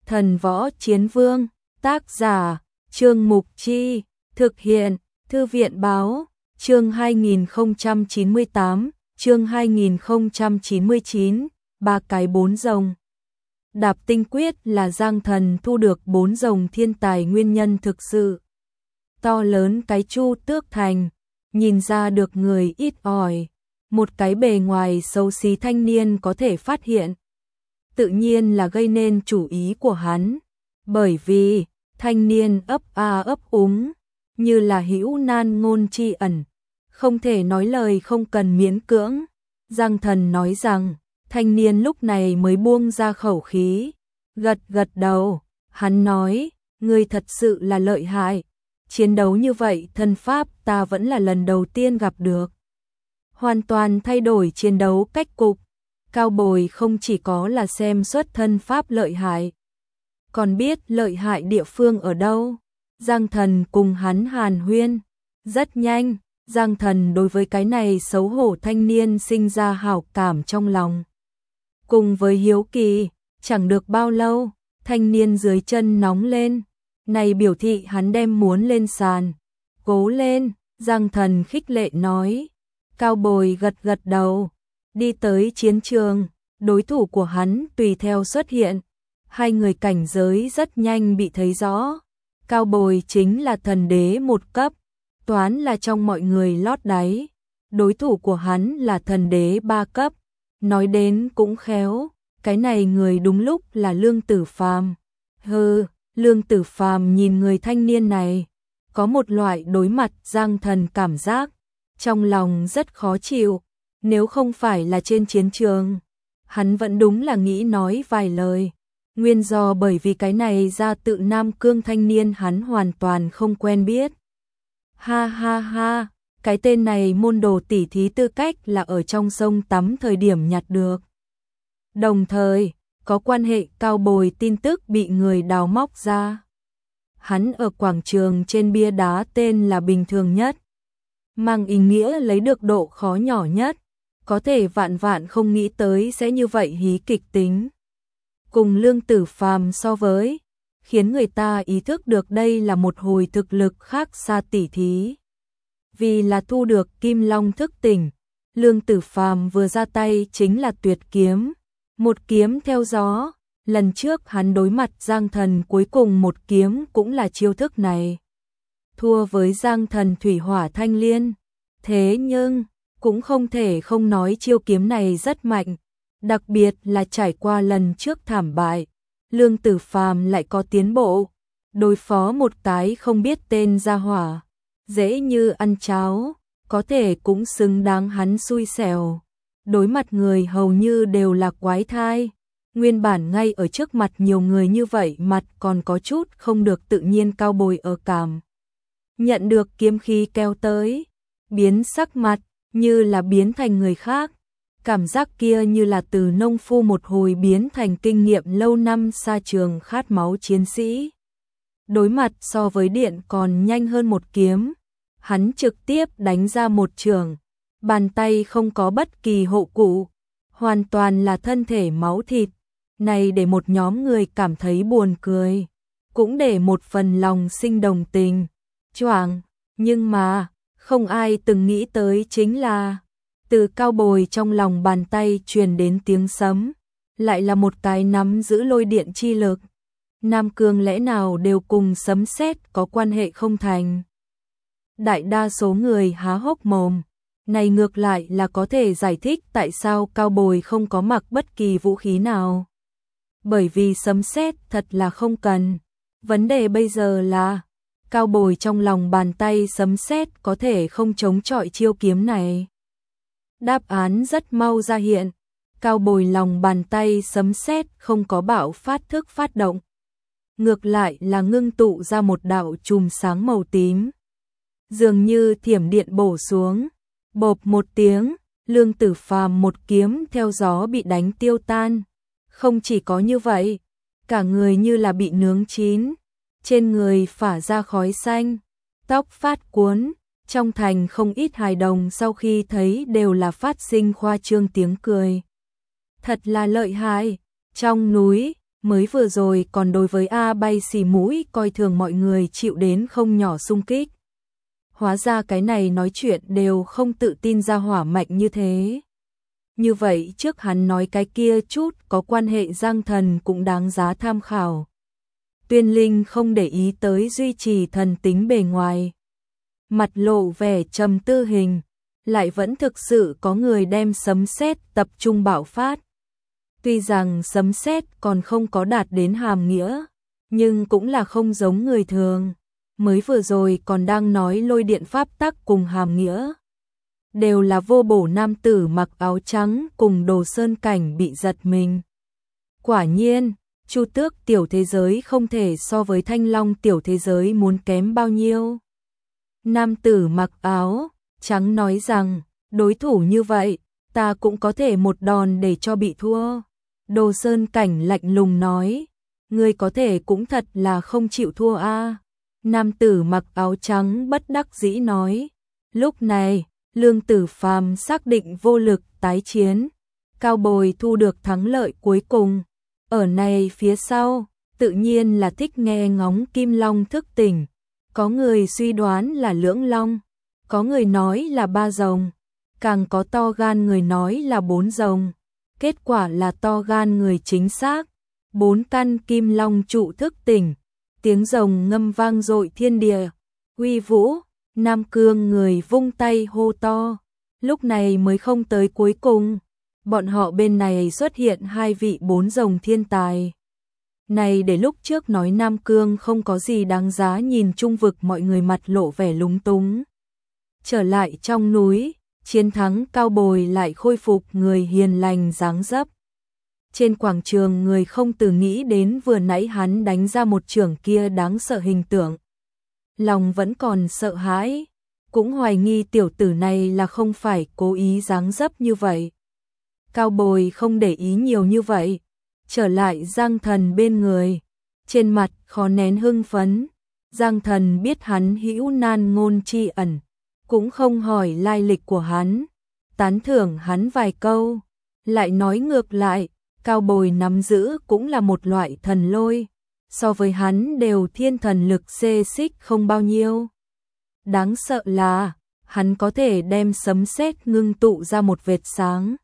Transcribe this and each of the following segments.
Thần Võ Chiến Vương, tác giả, Trương Mục Chi, thực hiện, Thư viện Báo, chương 2098, chương 2099, 3 cái 4 rồng. Đạp tinh quyết là Giang Thần thu được 4 rồng thiên tài nguyên nhân thực sự. To lớn cái Chu Tước Thành, nhìn ra được người ít ỏi, một cái bề ngoài xấu xí thanh niên có thể phát hiện. Tự nhiên là gây nên chủ ý của hắn, bởi vì thanh niên ấp a ấp úng, như là hữu nan ngôn tri ẩn, không thể nói lời không cần miễn cưỡng. Giang Thần nói rằng, thanh niên lúc này mới buông ra khẩu khí, gật gật đầu, hắn nói, ngươi thật sự là lợi hại, chiến đấu như vậy thân pháp ta vẫn là lần đầu tiên gặp được. Hoàn toàn thay đổi chiến đấu cách cục, Cao Bồi không chỉ có là xem xuất thân pháp lợi hại, còn biết lợi hại địa phương ở đâu. Giang Thần cùng hắn hàn huyên, rất nhanh, Giang Thần đối với cái này xấu hổ thanh niên sinh ra hảo cảm trong lòng. Cùng với hiếu kỳ, chẳng được bao lâu, thanh niên dưới chân nóng lên, này biểu thị hắn đem muốn lên sàn. Cố lên, Giang Thần khích lệ nói. Cao Bồi gật gật đầu, đi tới chiến trường, đối thủ của hắn tùy theo xuất hiện. Hai người cảnh giới rất nhanh bị thấy rõ. Cao Bồi chính là thần đế 1 cấp, toán là trong mọi người lót đáy. Đối thủ của hắn là thần đế 3 cấp. Nói đến cũng khéo, cái này người đúng lúc là Lương Tử Phàm. Lương Tử Phàm nhìn người thanh niên này, có một loại đối mặt Giang Thần cảm giác, trong lòng rất khó chịu. Nếu không phải là trên chiến trường, hắn vẫn đúng là nghĩ nói vài lời. Nguyên do bởi vì cái này ra tự Nam Cương thanh niên hắn hoàn toàn không quen biết. Ha ha ha, cái tên này môn đồ tỉ thí tư cách là ở trong sông tắm thời điểm nhặt được. Đồng thời, có quan hệ Cao Bồi tin tức bị người đào móc ra. Hắn ở quảng trường trên bia đá tên là bình thường nhất, mang ý nghĩa lấy được độ khó nhỏ nhất, có thể vạn vạn không nghĩ tới sẽ như vậy hí kịch tính. Cùng Lương Tử Phàm so với, khiến người ta ý thức được đây là một hồi thực lực khác xa tỉ thí. Vì là thu được Kim Long thức tỉnh, Lương Tử Phàm vừa ra tay chính là tuyệt kiếm, một kiếm theo gió. Lần trước hắn đối mặt Giang Thần cuối cùng một kiếm cũng là chiêu thức này. Thua với Giang Thần thủy hỏa thanh liên, thế nhưng cũng không thể không nói chiêu kiếm này rất mạnh. Đặc biệt là trải qua lần trước thảm bại, Lương Tử Phàm lại có tiến bộ, đối phó một cái không biết tên gia hỏa, dễ như ăn cháo, có thể cũng xứng đáng hắn xui xẻo. Đối mặt người hầu như đều là quái thai, nguyên bản ngay ở trước mặt nhiều người như vậy mặt còn có chút không được tự nhiên. Cao Bồi ở cảm nhận được kiếm khí kéo tới, biến sắc mặt, như là biến thành người khác. Cảm giác kia như là từ nông phu một hồi biến thành kinh nghiệm lâu năm xa trường khát máu chiến sĩ. Đối mặt so với điện còn nhanh hơn một kiếm, hắn trực tiếp đánh ra một trường, bàn tay không có bất kỳ hộ cụ, hoàn toàn là thân thể máu thịt. Này để một nhóm người cảm thấy buồn cười, cũng để một phần lòng sinh đồng tình. Choảng, nhưng mà không ai từng nghĩ tới chính là từ Cao Bồi trong lòng bàn tay truyền đến tiếng sấm, lại là một cái nắm giữ lôi điện chi lực. Nam Cương lẽ nào đều cùng sấm sét có quan hệ không thành? Đại đa số người há hốc mồm, này ngược lại là có thể giải thích tại sao Cao Bồi không có mặc bất kỳ vũ khí nào. Bởi vì sấm sét thật là không cần. Vấn đề bây giờ là Cao Bồi trong lòng bàn tay sấm sét có thể không chống chọi chiêu kiếm này. Đáp án rất mau ra hiện. Cao Bồi lòng bàn tay sấm sét không có bạo phát thức phát động, ngược lại là ngưng tụ ra một đạo chùm sáng màu tím, dường như thiểm điện bổ xuống. Bộp một tiếng, Lương Tử Phàm một kiếm theo gió bị đánh tiêu tan. Không chỉ có như vậy, cả người như là bị nướng chín, trên người phả ra khói xanh, tóc phát cuốn. Trong thành không ít hài đồng sau khi thấy đều là phát sinh khoa trương tiếng cười. Thật là lợi hại. Trong núi, mới vừa rồi còn đối với A Bay xì mũi coi thường mọi người chịu đến không nhỏ xung kích. Hóa ra cái này nói chuyện đều không tự tin ra hỏa mạnh như thế. Như vậy trước hắn nói cái kia chút có quan hệ Giang Thần cũng đáng giá tham khảo. Tuyên Linh không để ý tới duy trì thần tính bề ngoài. Mặt lộ vẻ trầm tư hình, lại vẫn thực sự có người đem sấm sét tập trung bạo phát. Tuy rằng sấm sét còn không có đạt đến hàm nghĩa, nhưng cũng là không giống người thường. Mới vừa rồi còn đang nói lôi điện pháp tắc cùng hàm nghĩa. Đều là vô bổ nam tử mặc áo trắng cùng Đồ Sơn Cảnh bị giật mình. Quả nhiên, Chu Tước tiểu thế giới không thể so với Thanh Long tiểu thế giới muốn kém bao nhiêu. Nam tử mặc áo trắng nói rằng, đối thủ như vậy, ta cũng có thể một đòn để cho bị thua. Đồ Sơn Cảnh lạnh lùng nói, ngươi có thể cũng thật là không chịu thua a. Nam tử mặc áo trắng bất đắc dĩ nói, lúc này, Lương Tử Phàm xác định vô lực tái chiến, Cao Bồi thu được thắng lợi cuối cùng. Ở này phía sau, tự nhiên là thích nghe ngóng Kim Long thức tỉnh. Có người suy đoán là Lưỡng Long, có người nói là 3 rồng, càng có to gan người nói là 4 rồng. Kết quả là to gan người chính xác, 4 căn Kim Long trụ thức tỉnh, tiếng rồng ngâm vang dội thiên địa, uy vũ. Nam Cương người vung tay hô to, lúc này mới không tới cuối cùng. Bọn họ bên này xuất hiện 2 vị 4 rồng thiên tài. Này để lúc trước nói Nam Cương không có gì đáng giá nhìn Trung Vực mọi người mặt lộ vẻ lúng túng. Trở lại trong núi, chiến thắng Cao Bồi lại khôi phục người hiền lành dáng dấp. Trên quảng trường người không từ nghĩ đến vừa nãy hắn đánh ra một chưởng kia đáng sợ hình tượng. Lòng vẫn còn sợ hãi, cũng hoài nghi tiểu tử này là không phải cố ý dáng dấp như vậy. Cao Bồi không để ý nhiều như vậy, trở lại Giang Thần bên người, trên mặt khó nén hưng phấn. Giang Thần biết hắn hữu nan ngôn tri ẩn, cũng không hỏi lai lịch của hắn, tán thưởng hắn vài câu, lại nói ngược lại, Cao Bồi nắm giữ cũng là một loại thần lôi, so với hắn đều thiên thần lực xê xích không bao nhiêu. Đáng sợ là, hắn có thể đem sấm sét ngưng tụ ra một vệt sáng.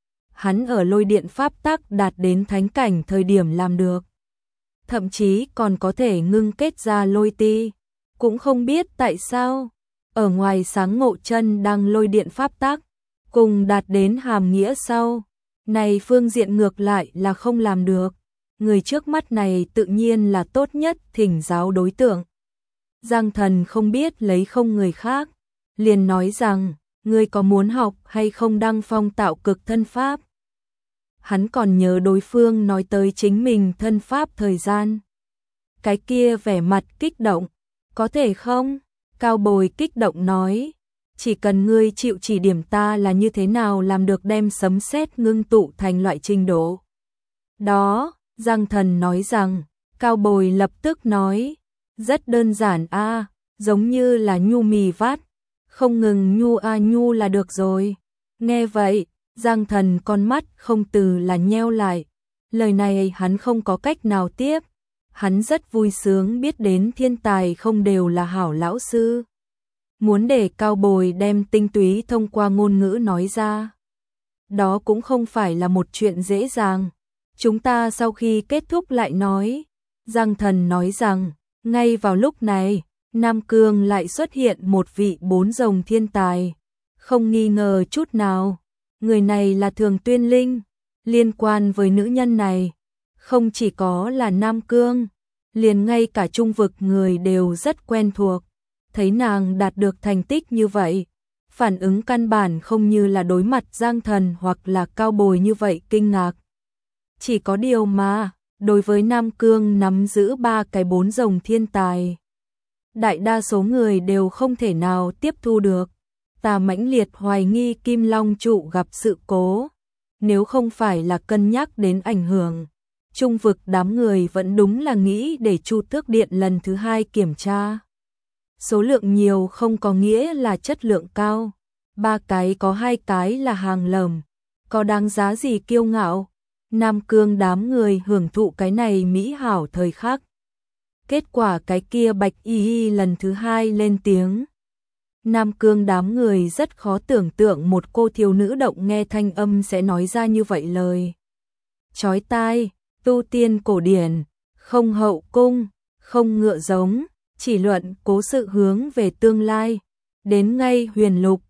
Hắn ở lôi điện pháp tắc đạt đến thánh cảnh thời điểm làm được. Thậm chí còn có thể ngưng kết ra lôi ti. Cũng không biết tại sao, ở ngoài sáng ngộ chân đang lôi điện pháp tắc, cùng đạt đến hàm nghĩa sau. Này phương diện ngược lại là không làm được. Người trước mắt này tự nhiên là tốt nhất thỉnh giáo đối tượng. Giang Thần không biết lấy không người khác, liền nói rằng, ngươi có muốn học hay không đăng phong tạo cực thân pháp. Hắn còn nhớ đối phương nói tới chính mình thân pháp thời gian. Cái kia vẻ mặt kích động, có thể không? Cao Bồi kích động nói, chỉ cần ngươi chịu chỉ điểm ta là như thế nào làm được đem sấm sét ngưng tụ thành loại trình độ. Đó, Giang Thần nói rằng, Cao Bồi lập tức nói, rất đơn giản a, giống như là nhu mì vát, không ngừng nhu a nhu là được rồi. Nghe vậy, Giang Thần con mắt không từ là nheo lại, lời này hắn không có cách nào tiếp, hắn rất vui sướng biết đến thiên tài không đều là hảo lão sư. Muốn để Cao Bồi đem tinh túy thông qua ngôn ngữ nói ra, đó cũng không phải là một chuyện dễ dàng. Chúng ta sau khi kết thúc lại nói. Giang Thần nói rằng, ngay vào lúc này, Nam Cương lại xuất hiện một vị 4 rồng thiên tài. Không nghi ngờ chút nào, người này là Thường Tuyên Linh. Liên quan với nữ nhân này, không chỉ có là Nam Cương, liền ngay cả Trung Vực người đều rất quen thuộc. Thấy nàng đạt được thành tích như vậy, phản ứng căn bản không như là đối mặt Giang Thần hoặc là Cao Bồi như vậy kinh ngạc. Chỉ có điều mà, đối với Nam Cương nắm giữ 3 cái 4 rồng thiên tài, đại đa số người đều không thể nào tiếp thu được. Ta mãnh liệt hoài nghi Kim Long trụ gặp sự cố, nếu không phải là cân nhắc đến ảnh hưởng. Trung Vực đám người vẫn đúng là nghĩ để Chu Tước Điện lần thứ 2 kiểm tra. Số lượng nhiều không có nghĩa là chất lượng cao. 3 cái có 2 cái là hàng lầm, có đáng giá gì kiêu ngạo. Nam Cương đám người hưởng thụ cái này mỹ hảo thời khắc. Kết quả cái kia Bạch Y lần thứ hai lên tiếng. Nam Cương đám người rất khó tưởng tượng một cô thiếu nữ động nghe thanh âm sẽ nói ra như vậy lời. Chói tai, tu tiên cổ điển, không hậu cung, không ngựa giống, chỉ luận cố sự hướng về tương lai. Đến ngay Huyền Lục,